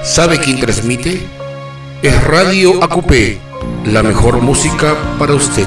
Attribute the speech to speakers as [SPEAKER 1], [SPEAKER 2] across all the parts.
[SPEAKER 1] ¿Sabe quién transmite? Es Radio ACUPE, la mejor música para usted.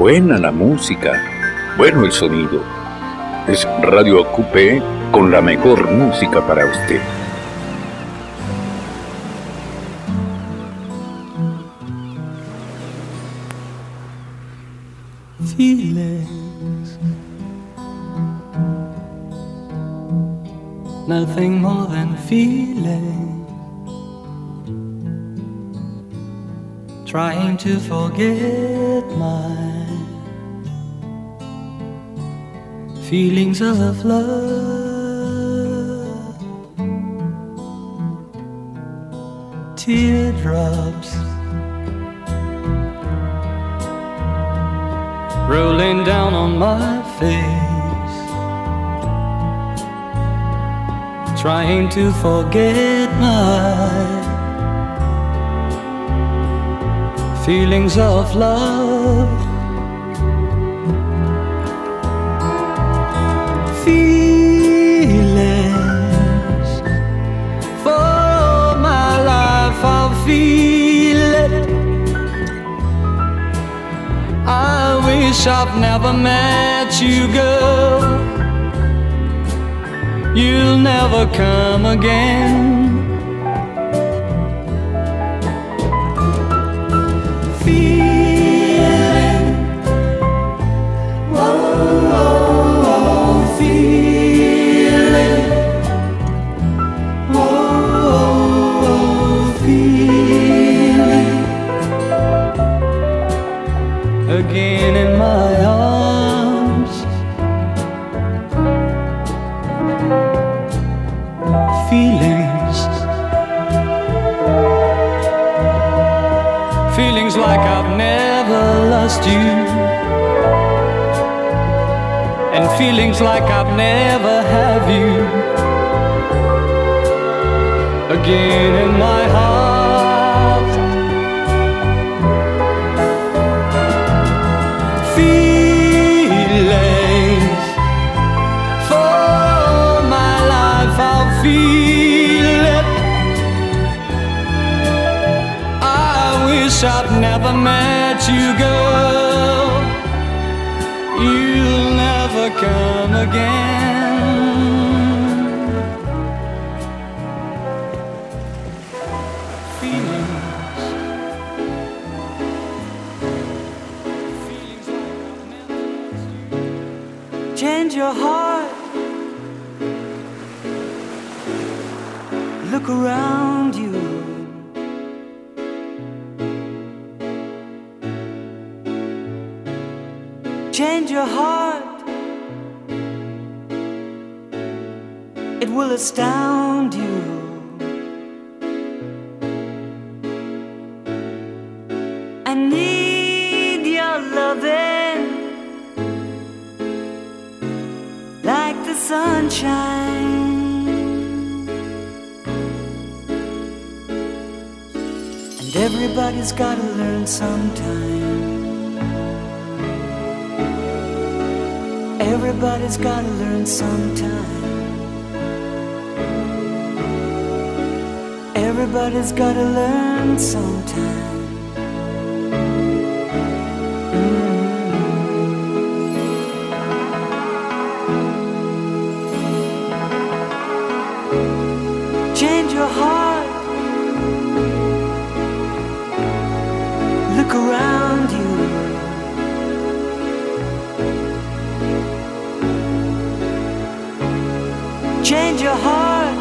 [SPEAKER 2] buena la música, bueno el sonido. Es Radio Coupé con la mejor música para usted.
[SPEAKER 3] Feelings, nothing more than feeling. Trying to forget my feelings of love. Teardrops rolling down on my face, trying to forget my feelings of love. Feelings, for all my life I'll feel it. I wish I've never met you, girl. You'll never come again. Feeling, whoa, feeling, whoa, feeling. Again in my arms, feelings, feelings like I've never lost you, and feelings like I've never have you. Again in my heart, feelings, for all my life I'll feel it. I've never met you, girl. You'll never come again. Feelings, feelings like I've never lost you. Change your heart. Look around you. Change your heart, it will astound you. I need your loving like the sunshine, and everybody's gotta learn sometime. Everybody's gotta learn sometime. Everybody's gotta learn sometime. Change your heart. Look around you. Change your heart,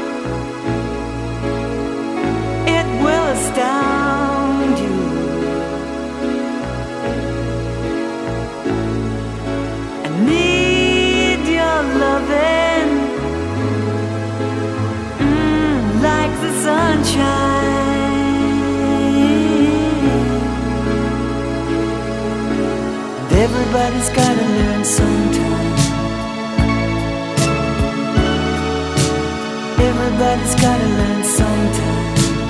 [SPEAKER 3] it will astound you. I need your loving, like the sunshine. And everybody's gotta learn sometime. Everybody's gotta learn sometime.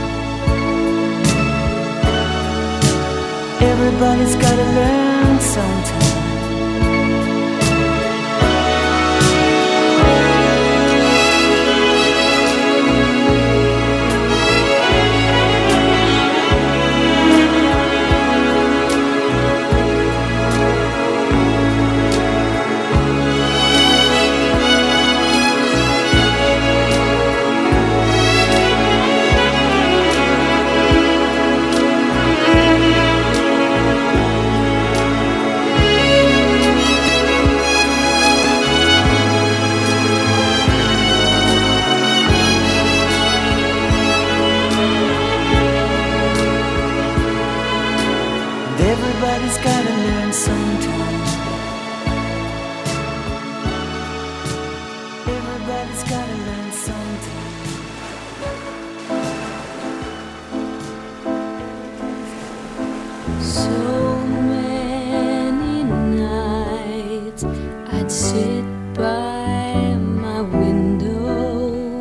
[SPEAKER 3] Everybody's gotta learn sometime. Everybody's gotta learn sometime. Everybody's gotta learn sometime. So many nights I'd sit by my window,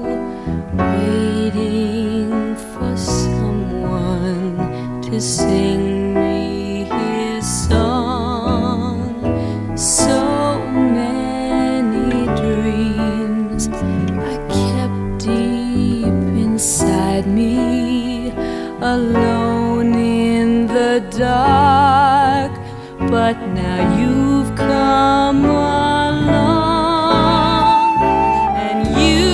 [SPEAKER 3] waiting for someone to sing me his song. So many dreams I kept deep inside me, alone in the dark. But now you've come along, and you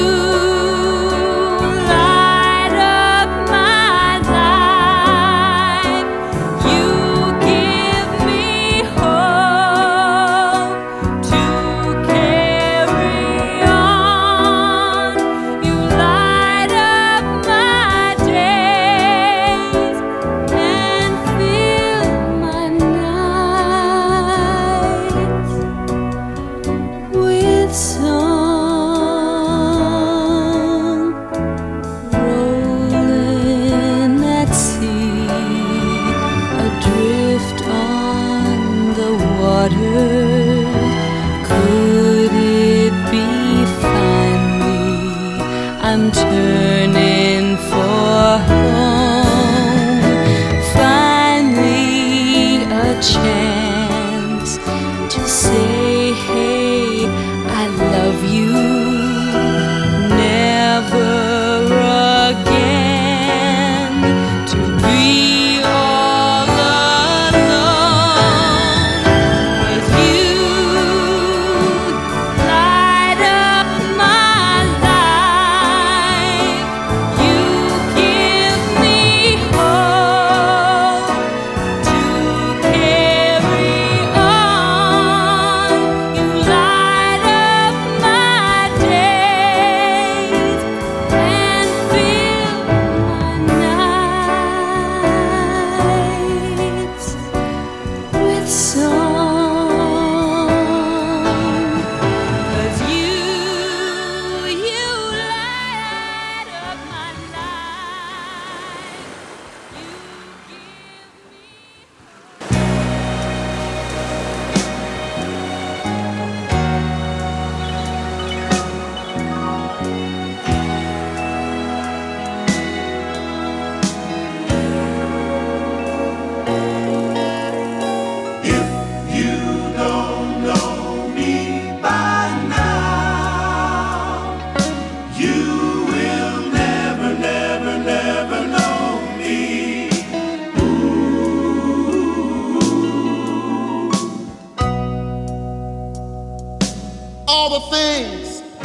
[SPEAKER 3] light up my life. You give me hope to carry on. You light up my days and fill my nights with song. Rolling at sea, adrift on the waters. Could it be finally I'm turning for home? Finally a chance to say, hey, I love you. Never again to be all alone. But you light up my life. You give me hope to carry on. You light up my days and fill my nights with song. 'Cause you light up my life. You give me.
[SPEAKER 4] You don't know me by now. You will never, never, never know me.
[SPEAKER 5] All the things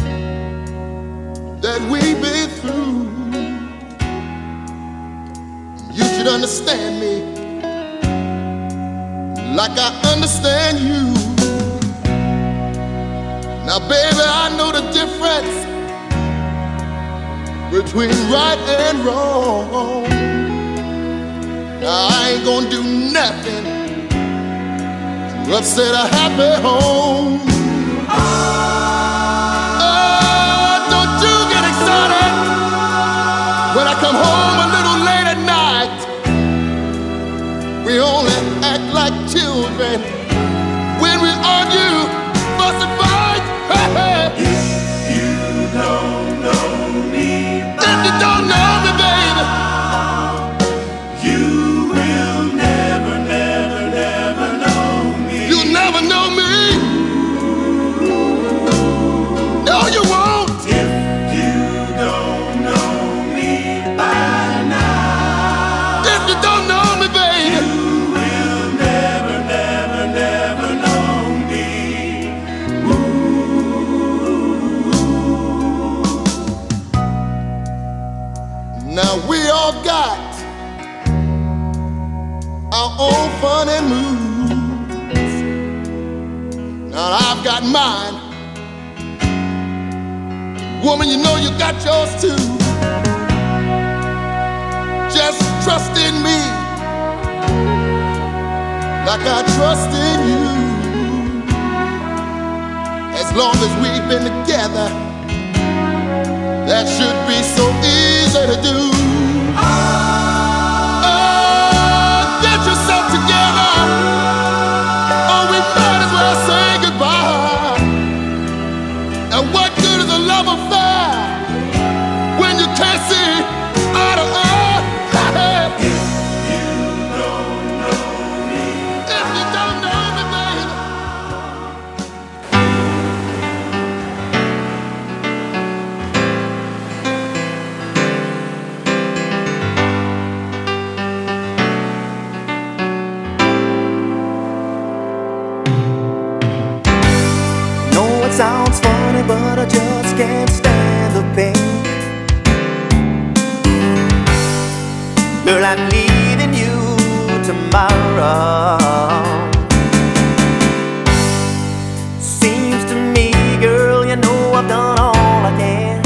[SPEAKER 5] that we've been through, you should understand me like I understand you. Now, baby, I know the difference between right and wrong. Now, I ain't gonna do nothing to upset a happy home. Don't you get excited when I come home a little late at night. We only act like children when we argue, fuss and fight. Hey, hey.
[SPEAKER 4] You don't know me by
[SPEAKER 5] If you don't know me, baby,
[SPEAKER 4] you will never, never, never know me.
[SPEAKER 5] you'll never know me. No, you won't.
[SPEAKER 4] If you don't know me by now,
[SPEAKER 5] If you don't know me, baby,
[SPEAKER 4] you will never, never, never know me.
[SPEAKER 5] now we all got our own funny moves. Now I've got mine. Woman, you know you got yours too. Just trust in me like I trust in you. As long as we've been together, that should be so easy to do. Oh, get yourself together, or we might as well say goodbye. And what good is a love affair when you can't see eye to eye?
[SPEAKER 6] Sounds funny, but I just can't stand the pain. Girl, I'm leaving you tomorrow. Seems to me, girl, you know I've done all I can.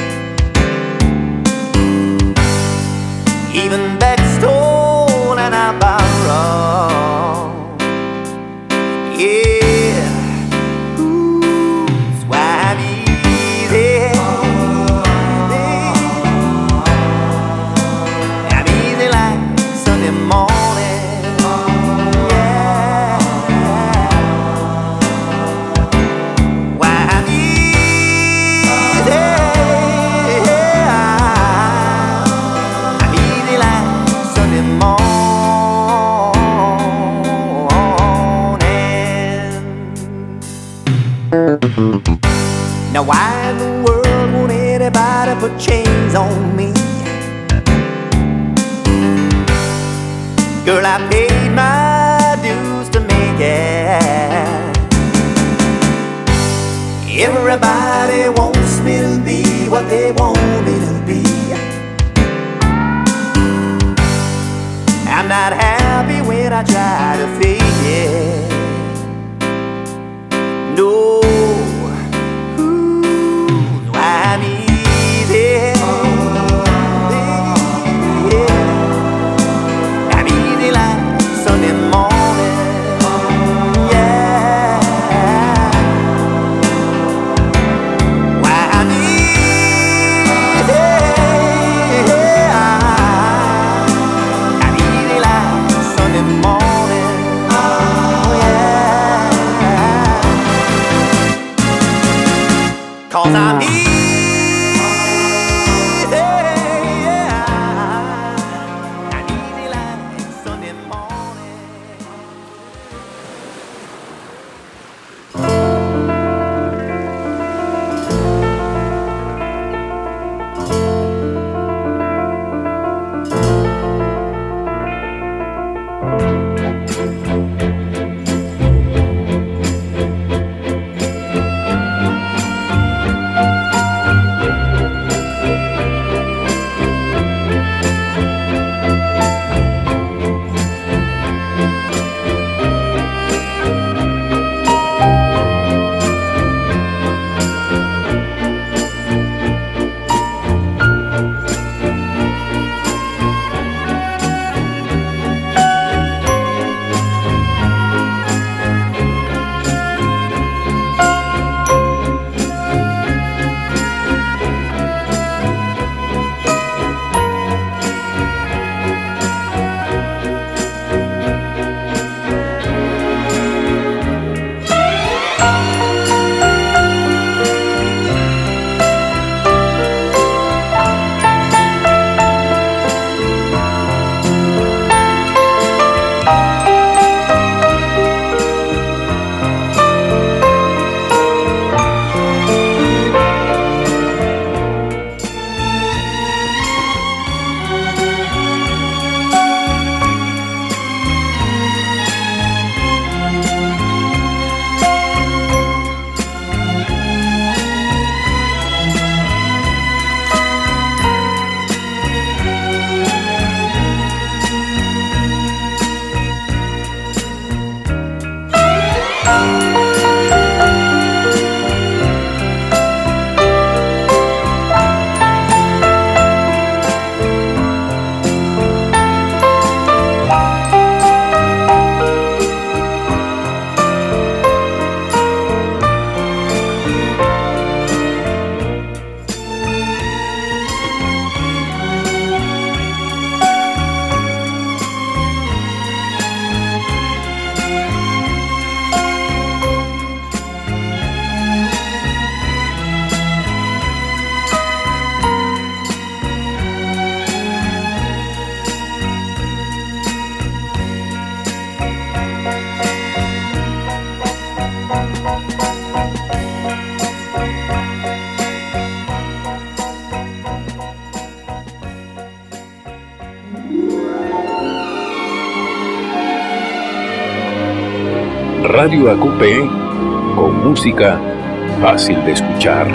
[SPEAKER 6] Even begged, stole, and I borrowed. Yeah. Now why in the world won't anybody put chains on me? Girl, I paid my dues to make it. Everybody wants me to be what they want me to be. I'm not happy when I try to fake it. No. I'm easy, yeah. I'm easy like Sunday morning, yeah. Why I'm easy, I'm easy like Sunday morning, oh yeah. 'Cause I'm easy.
[SPEAKER 2] Radio AQP, con música fácil de escuchar.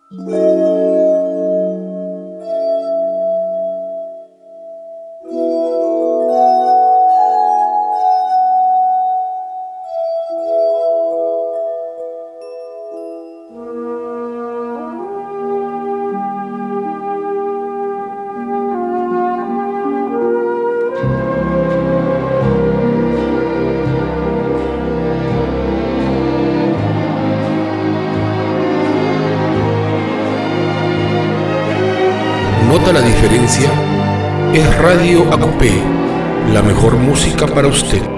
[SPEAKER 1] ¿Nota la diferencia? Es Radio AQP, la mejor música para usted.